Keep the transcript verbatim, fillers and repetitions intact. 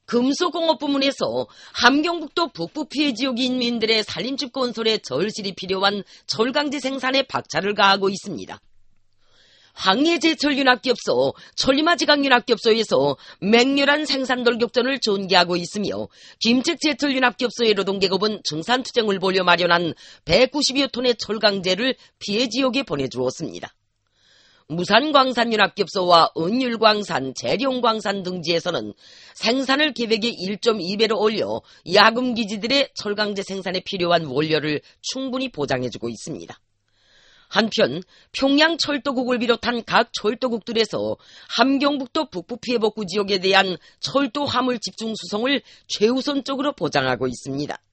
금속공업 부문에서 함경북도 북부 피해 지역 인민들의 산림집 건설에 절실히 필요한 철강제 생산에 박차를 가하고 있습니다. 황해제철윤학기업소, 천리마지강윤학기업소에서 맹렬한 생산 돌격전을 전개하고 있으며 김책제철윤학기업소의 노동계급은 증산투쟁을 벌여 마련한 백구십여 톤의 철강제를 피해 지역에 보내주었습니다. 무산광산윤학기업소와 은율광산, 재룡광산 등지에서는 생산을 계획의 일 점 이 배로 올려 야금기지들의 철강제 생산에 필요한 원료를 충분히 보장해주고 있습니다. 한편 평양 철도국을 비롯한 각 철도국들에서 함경북도 북부 피해복구 지역에 대한 철도 화물 집중 수송을 최우선적으로 보장하고 있습니다.